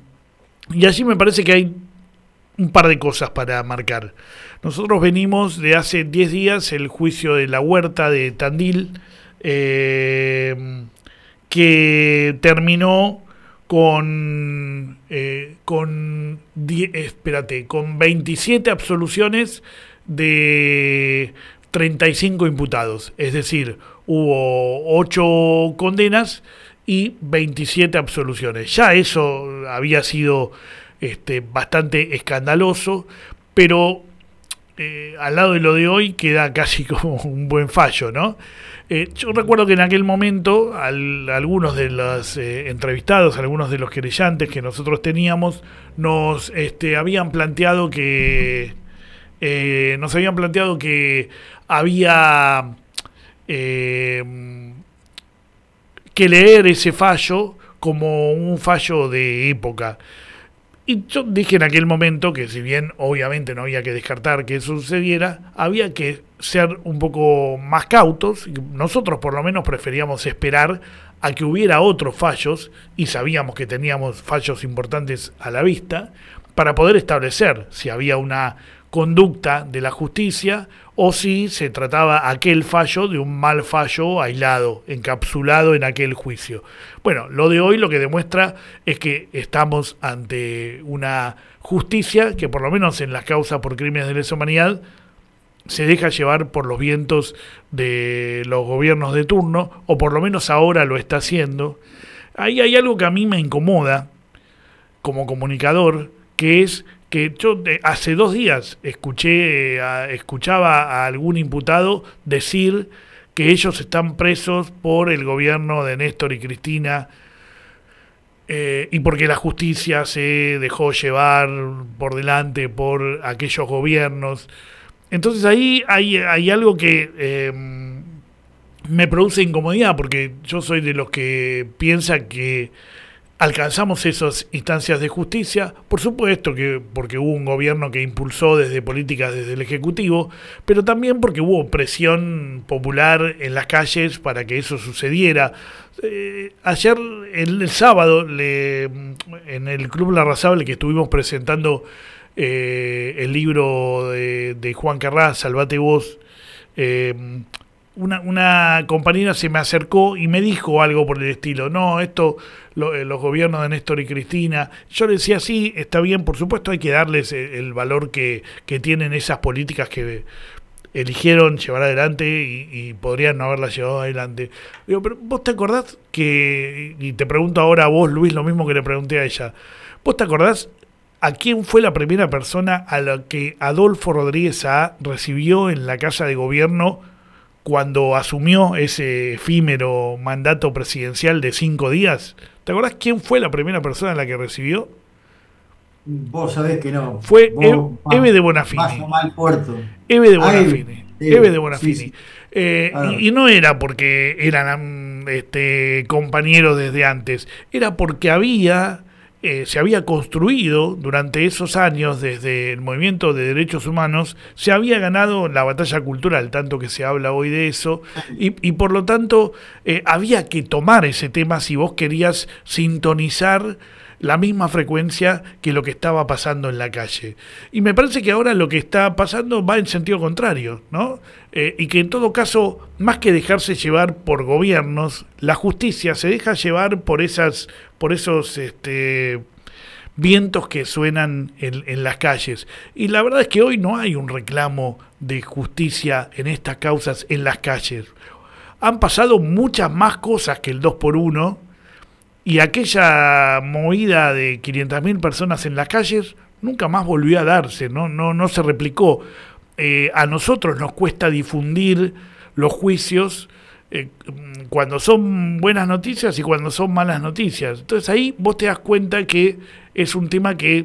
y allí me parece que hay un par de cosas para marcar. Nosotros venimos de hace diez días el juicio de la Huerta de Tandil, eh, que terminó con, eh, con, die, espérate, con veintisiete absoluciones de treinta y cinco imputados. Es decir, hubo ocho condenas y veintisiete absoluciones. Ya eso había sido este, bastante escandaloso, pero eh, al lado de lo de hoy queda casi como un buen fallo, ¿no? Eh, yo recuerdo que en aquel momento al, algunos de los eh, entrevistados, algunos de los querellantes que nosotros teníamos, nos este, habían planteado que eh, nos habían planteado que había eh, que leer ese fallo como un fallo de época. Y yo dije en aquel momento que, si bien obviamente no había que descartar que eso sucediera, había que ser un poco más cautos. Nosotros por lo menos preferíamos esperar a que hubiera otros fallos, y sabíamos que teníamos fallos importantes a la vista, para poder establecer si había una conducta de la justicia o si se trataba aquel fallo de un mal fallo aislado, encapsulado en aquel juicio. Bueno, lo de hoy lo que demuestra es que estamos ante una justicia que, por lo menos en las causas por crímenes de lesa humanidad, se deja llevar por los vientos de los gobiernos de turno, o por lo menos ahora lo está haciendo. Ahí hay algo que a mí me incomoda como comunicador, que es que yo de, hace dos días escuché a, escuchaba a algún imputado decir que ellos están presos por el gobierno de Néstor y Cristina, eh, y porque la justicia se dejó llevar por delante por aquellos gobiernos. Entonces ahí hay, hay algo que eh, me produce incomodidad porque yo soy de los que piensa que alcanzamos esas instancias de justicia, por supuesto que porque hubo un gobierno que impulsó desde políticas desde el Ejecutivo, pero también porque hubo presión popular en las calles para que eso sucediera. Eh, ayer, el, el sábado, le, en el Club Larrazable que estuvimos presentando eh, el libro de, de Juan Carrás, Salvate Vos, eh, Una, una compañera se me acercó y me dijo algo por el estilo, no, esto, lo, los gobiernos de Néstor y Cristina, yo le decía, sí, está bien, por supuesto hay que darles el, el valor que, que tienen esas políticas que eligieron llevar adelante y, y podrían no haberlas llevado adelante. Digo, pero vos te acordás que, y te pregunto ahora a vos, Luis, lo mismo que le pregunté a ella, ¿vos te acordás a quién fue la primera persona a la que Adolfo Rodríguez Saá recibió en la Casa de Gobierno cuando asumió ese efímero mandato presidencial de cinco días? ¿Te acordás quién fue la primera persona a la que recibió? Vos sabés que no. Fue Vos, Eve, Eve de Bonafini. Vas a mal puerto. Eve de Ah, Bonafini. Eve, Eve de Bonafini. sí, sí. Eh, Ah. y, y no era porque eran este, compañeros desde antes, era porque había... Eh, se había construido durante esos años desde el movimiento de derechos humanos, se había ganado la batalla cultural, tanto que se habla hoy de eso, y, y por lo tanto eh, había que tomar ese tema si vos querías sintonizar la misma frecuencia que lo que estaba pasando en la calle. Y me parece que ahora lo que está pasando va en sentido contrario, ¿no? Eh, y que en todo caso, más que dejarse llevar por gobiernos, la justicia se deja llevar por esas, por esos este, vientos que suenan en, en las calles. Y la verdad es que hoy no hay un reclamo de justicia en estas causas en las calles. Han pasado muchas más cosas que el dos por uno, y aquella movida de quinientas mil personas en las calles nunca más volvió a darse, no, no, no se replicó. Eh, a nosotros nos cuesta difundir los juicios eh, cuando son buenas noticias y cuando son malas noticias. Entonces ahí vos te das cuenta que es un tema que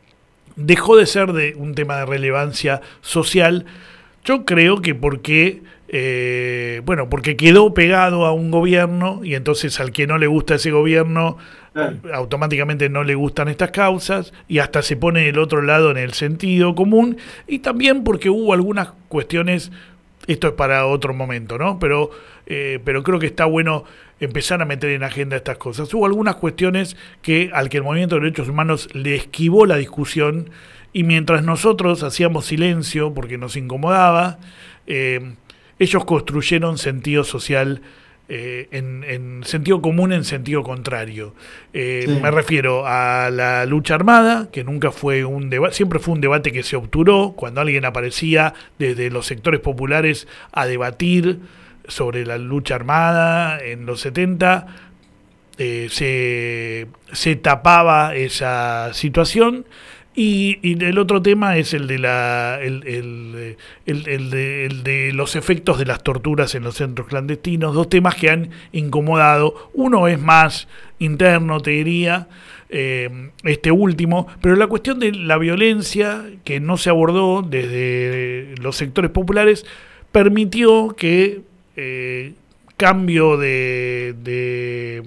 dejó de ser de un tema de relevancia social. Yo creo que porque, eh, bueno, porque quedó pegado a un gobierno y entonces al que no le gusta ese gobierno, claro, automáticamente no le gustan estas causas y hasta se pone del otro lado en el sentido común, y también porque hubo algunas cuestiones, esto es para otro momento, ¿no? Pero, eh, pero creo que está bueno empezar a meter en agenda estas cosas. Hubo algunas cuestiones que al que el movimiento de derechos humanos le esquivó la discusión, y mientras nosotros hacíamos silencio porque nos incomodaba, eh, ellos construyeron sentido social eh, en, en sentido común, en sentido contrario. Eh, sí. Me refiero a la lucha armada, que nunca fue un debate, siempre fue un debate que se obturó cuando alguien aparecía desde los sectores populares a debatir sobre la lucha armada en los setenta. Eh, se, se tapaba esa situación. Y, y el otro tema es el de la el, el, el, el, de, el de los efectos de las torturas en los centros clandestinos, dos temas que han incomodado. Uno es más interno, te diría, eh, este último, pero la cuestión de la violencia que no se abordó desde los sectores populares permitió que eh, cambio de... de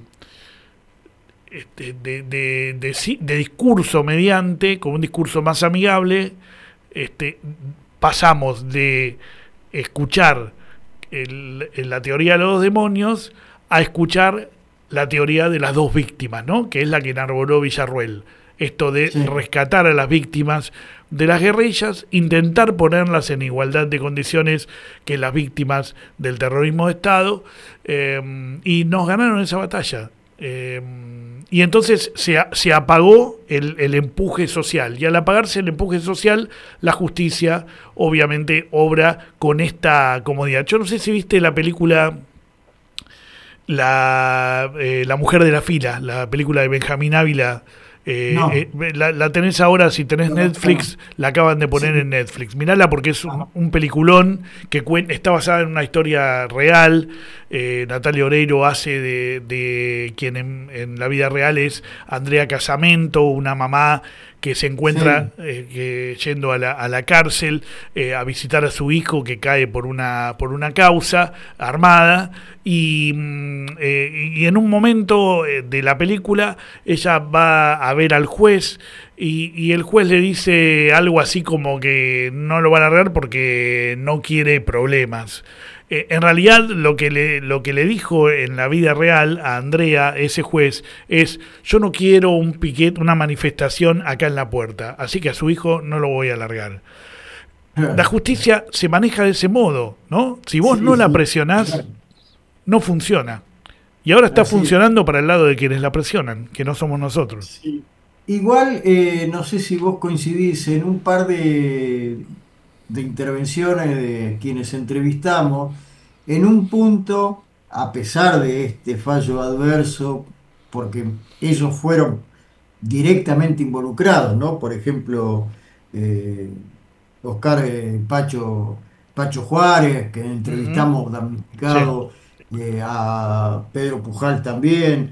Este, de, de, de, de, de discurso mediante, con un discurso más amigable, este, pasamos de escuchar el, la teoría de los dos demonios a escuchar la teoría de las dos víctimas, ¿no? Que es la que enarboló Villarruel. Esto de sí. rescatar a las víctimas de las guerrillas, intentar ponerlas en igualdad de condiciones que las víctimas del terrorismo de Estado, eh, y nos ganaron esa batalla. Eh, y entonces se, se apagó el, el empuje social, y al apagarse el empuje social, la justicia obviamente obra con esta comodidad. Yo no sé si viste la película La, eh, la Mujer de la Fila, la película de Benjamín Ávila. Eh, no. eh, la, la tenés ahora, si tenés Netflix, la acaban de poner sí. en Netflix. Mirala porque es un, un peliculón que cuen, está basada en una historia real. eh, Natalia Oreiro hace de, de quien en, en la vida real es Andrea Casamento, una mamá que se encuentra Sí. eh, que yendo a la, a la cárcel eh, a visitar a su hijo que cae por una por una causa armada y, mm, eh, y en un momento eh, de la película ella va a ver al juez y, y el juez le dice algo así como que no lo va a largar porque no quiere problemas. Eh, en realidad lo que le lo que le dijo en la vida real a Andrea, ese juez, es: yo no quiero un piquete, una manifestación acá en la puerta, así que a su hijo no lo voy a largar. La justicia se maneja de ese modo, ¿no? Si vos Sí, no la sí, presionás, claro. no funciona. Y ahora está Así funcionando para el lado de quienes la presionan, que no somos nosotros. Sí. Igual, eh, no sé si vos coincidís en un par de, de intervenciones de quienes entrevistamos, en un punto, a pesar de este fallo adverso, porque ellos fueron directamente involucrados, ¿no? Por ejemplo, eh, Oscar eh, Pacho, Pacho Juárez, que Ujú. entrevistamos Sí, damnificado, eh, a Pedro Pujal también,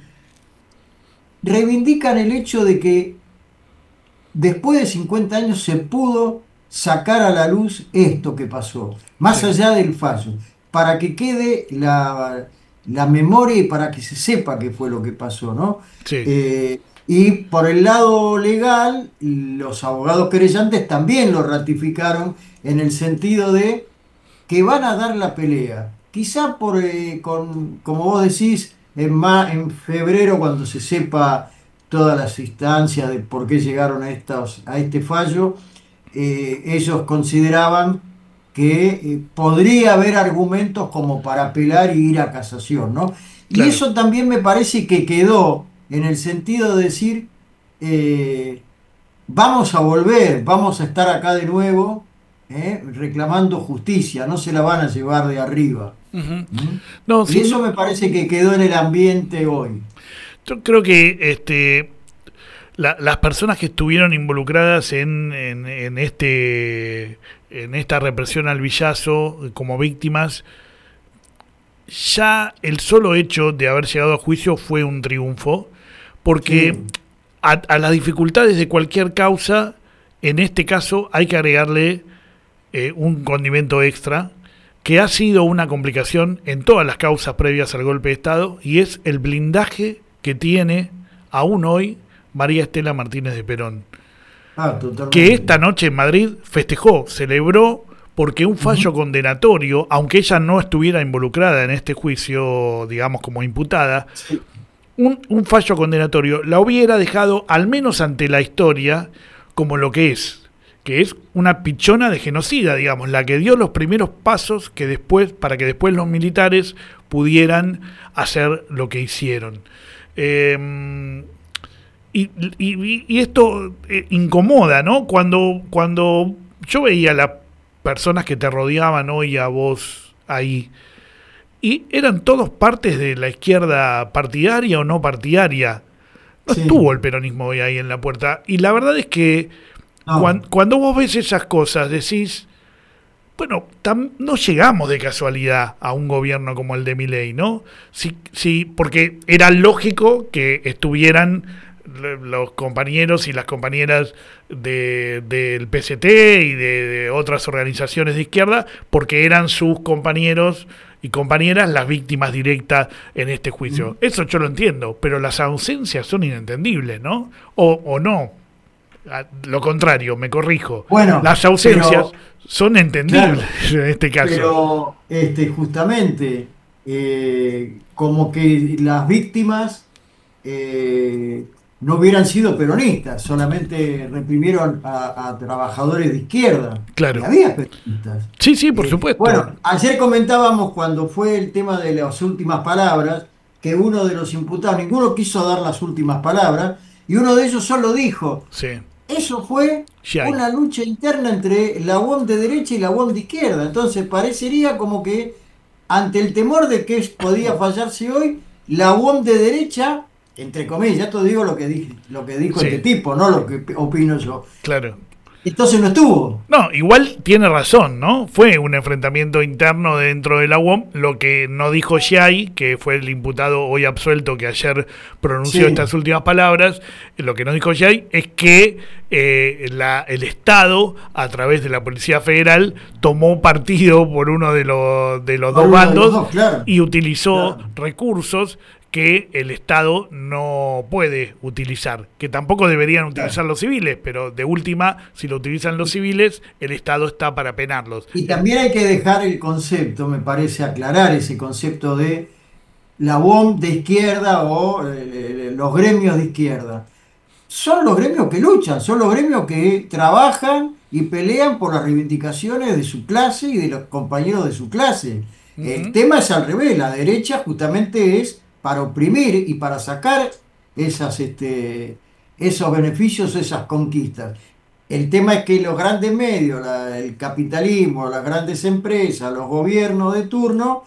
reivindican el hecho de que después de cincuenta años se pudo sacar a la luz esto que pasó, más sí, allá del fallo, para que quede la, la memoria y para que se sepa qué fue lo que pasó, ¿no? sí, Eh, y por el lado legal, los abogados querellantes también lo ratificaron en el sentido de que van a dar la pelea. Quizá por, eh, con, como vos decís, en, ma- en febrero, cuando se sepa todas las instancias de por qué llegaron a, estos, a este fallo, eh, ellos consideraban que eh, podría haber argumentos como para apelar y ir a casación, ¿no? Y claro. eso también me parece que quedó en el sentido de decir, eh, vamos a volver, vamos a estar acá de nuevo, ¿eh? Reclamando justicia, no se la van a llevar de arriba. Ujú. ¿Mm? No, Y sin, eso me parece que quedó en el ambiente hoy. yo creo que este la- las personas que estuvieron involucradas en, en, en este en esta represión al villazo eh, como víctimas, ya el solo hecho de haber llegado a juicio fue un triunfo, porque Sí, a, a las dificultades de cualquier causa, en este caso hay que agregarle eh, un condimento extra, que ha sido una complicación en todas las causas previas al golpe de Estado, y es el blindaje que tiene aún hoy María Estela Martínez de Perón, ah, que totalmente. esta noche en Madrid festejó, celebró, porque un fallo Ujú. condenatorio, aunque ella no estuviera involucrada en este juicio, digamos, como imputada, Sí, un, un fallo condenatorio la hubiera dejado, al menos ante la historia, como lo que es, que es una pichona de genocida, digamos, la que dio los primeros pasos que después, para que después los militares pudieran hacer lo que hicieron. Eh, y, y- y esto eh, incomoda, ¿no? Cuando, cuando yo veía a las personas que te rodeaban hoy a vos ahí, y eran todos partes de la izquierda partidaria o no partidaria. No sí, estuvo el peronismo hoy ahí en la puerta. Y la verdad es que cuan- no, cuando vos ves esas cosas, decís, bueno, tam- no llegamos de casualidad a un gobierno como el de Milei, ¿no? Sí, sí, porque era lógico que estuvieran le- los compañeros y las compañeras de, del P S T y de, de otras organizaciones de izquierda, porque eran sus compañeros y compañeras las víctimas directas en este juicio. ujú. Eso yo lo entiendo, pero las ausencias son inentendibles, ¿no? O, o no. A- Lo contrario, me corrijo. Bueno, Las ausencias pero, son entendibles claro, en este caso. pero este, justamente, eh, como que las víctimas eh, no hubieran sido peronistas, solamente reprimieron a, a trabajadores de izquierda, y Claro. había peronistas. Sí, sí, por Eh, supuesto. bueno, ayer comentábamos cuando fue el tema de las últimas palabras, que uno de los imputados, ninguno quiso dar las últimas palabras, y uno de ellos solo dijo, Sí. eso fue Sí hay. una lucha interna entre la U O M de derecha y la U O M de izquierda. Entonces parecería como que ante el temor de que podía fallarse hoy, la U O M de derecha, entre comillas, esto digo lo que, dije, lo que dijo este Sí, tipo, no lo que opino yo, claro. Entonces no estuvo. No, igual tiene razón, ¿no? Fue un enfrentamiento interno dentro de la U O M. Lo que no dijo Giai, que fue el imputado hoy absuelto que ayer pronunció sí. estas últimas palabras, lo que no dijo Giai es que eh, la, el Estado, a través de la Policía Federal, tomó partido por uno de los, de los dos bandos de los dos, claro. y utilizó claro. recursos que el Estado no puede utilizar, que tampoco deberían utilizar claro. los civiles, pero de última, si lo utilizan los civiles, el Estado está para penarlos. Y también hay que dejar el concepto, me parece aclarar ese concepto de la U O M de izquierda o eh, los gremios de izquierda. Son los gremios que luchan, son los gremios que trabajan y pelean por las reivindicaciones de su clase y de los compañeros de su clase. Uh-huh. El tema es al revés, la derecha justamente es para oprimir y para sacar esas, este, esos beneficios, esas conquistas. El tema es que los grandes medios, la, el capitalismo, las grandes empresas, los gobiernos de turno,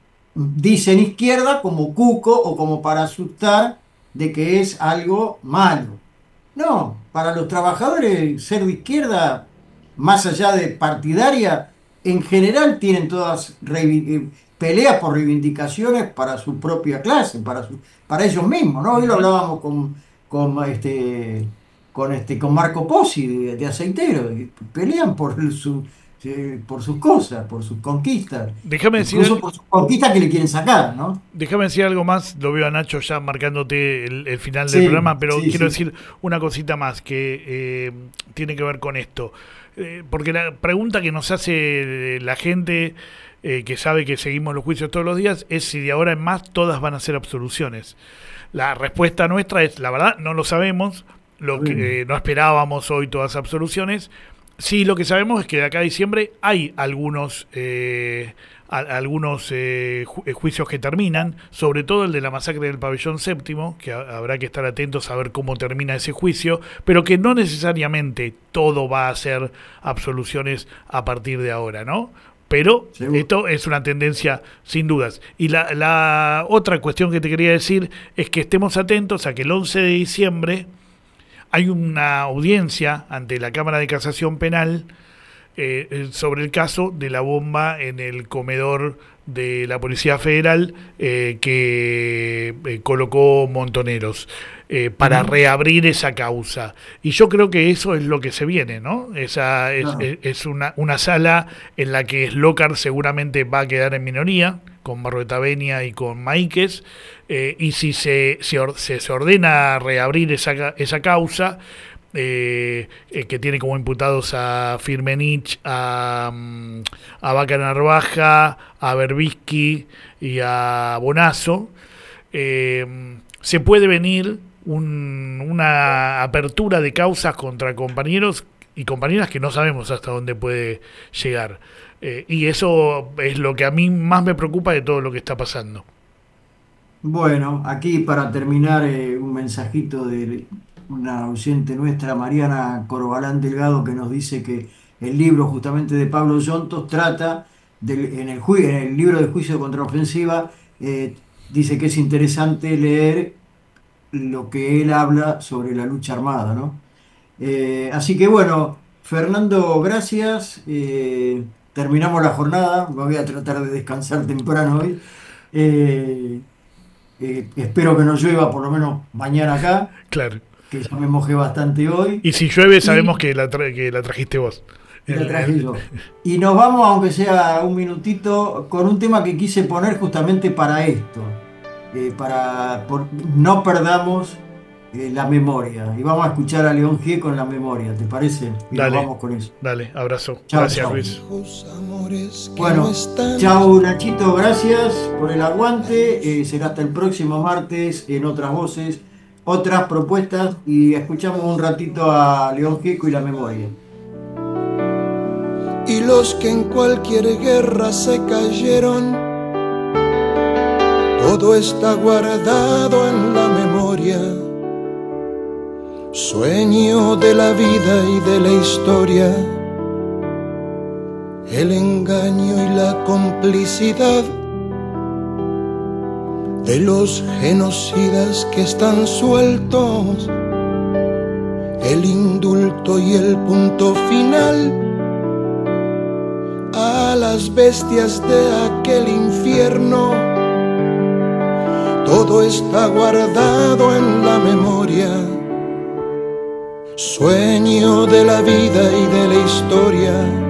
dicen izquierda como cuco o como para asustar de que es algo malo. No, para los trabajadores ser de izquierda, más allá de partidaria, en general tienen todas peleas por reivindicaciones para su propia clase, para su, para ellos mismos, ¿no? Hoy lo hablábamos con, con este con este con Marco Pozzi de, de Aceitero, pelean por su eh, por sus cosas, por sus conquistas. Déjame decir, incluso por sus conquistas que le quieren sacar, ¿no? Déjame decir algo más, lo veo a Nacho ya marcándote el, el final del sí, programa, pero sí, quiero sí. decir una cosita más que eh, tiene que ver con esto. Eh, porque la pregunta que nos hace la gente eh, que sabe que seguimos los juicios todos los días es si de ahora en más todas van a ser absoluciones. La respuesta nuestra es, la verdad, no lo sabemos, lo que eh, no esperábamos hoy todas absoluciones. Sí, lo que sabemos es que de acá a diciembre hay algunos eh, a, algunos eh, ju- juicios que terminan, sobre todo el de la masacre del pabellón séptimo, que a- habrá que estar atentos a ver cómo termina ese juicio, pero que no necesariamente todo va a ser absoluciones a partir de ahora, ¿no? Pero sí. Esto es una tendencia sin dudas. Y la, la otra cuestión que te quería decir es que estemos atentos a que el once de diciembre hay una audiencia ante la Cámara de Casación Penal eh, sobre el caso de la bomba en el comedor de la Policía Federal eh, que eh, colocó Montoneros eh, para uh-huh. reabrir esa causa. Y yo creo que eso es lo que se viene, ¿no? Esa es, uh-huh. es, es una, una sala en la que Slokar seguramente va a quedar en minoría, con Barrueta Benia y con Maíquez, eh, y si se, se, or, se, se ordena reabrir esa, esa causa, eh, eh, que tiene como imputados a Firmenich, a, a Vaca Narvaja, a Berbisky y a Bonazo, eh, se puede venir un, una apertura de causas contra compañeros y compañeras que no sabemos hasta dónde puede llegar. Eh, y eso es lo que a mí más me preocupa de todo lo que está pasando. Bueno, aquí para terminar eh, un mensajito de una oyente nuestra, Mariana Corbalán Delgado, que nos dice que el libro justamente de Pablo Yontos trata, de, en, el ju- en el libro de juicio de contraofensiva, eh, dice que es interesante leer lo que él habla sobre la lucha armada, ¿no? Eh, así que bueno, Fernando, gracias. Eh, terminamos la jornada. Me voy a tratar de descansar temprano hoy. Eh, eh, espero que no llueva por lo menos mañana acá. Claro. Que ya me mojé bastante hoy. Y si llueve, sabemos y, que, la tra- que la trajiste vos. La traje yo. Y nos vamos, aunque sea un minutito, con un tema que quise poner justamente para esto. Eh, para por, no perdamos eh, la memoria. Y vamos a escuchar a León G con La Memoria, ¿te parece? Y dale, nos vamos con eso. Dale, abrazo. Chau, gracias, chau. Luis. Bueno, chau Nachito, gracias por el aguante. Eh, será hasta el próximo martes en otras voces, otras propuestas, y escuchamos un ratito a León Gieco y La Memoria. Y los que en cualquier guerra se cayeron, todo está guardado en la memoria. Sueño de la vida y de la historia, el engaño y la complicidad de los genocidas que están sueltos el indulto y el punto final a las bestias de aquel infierno. Todo está guardado en la memoria, sueño de la vida y de la historia.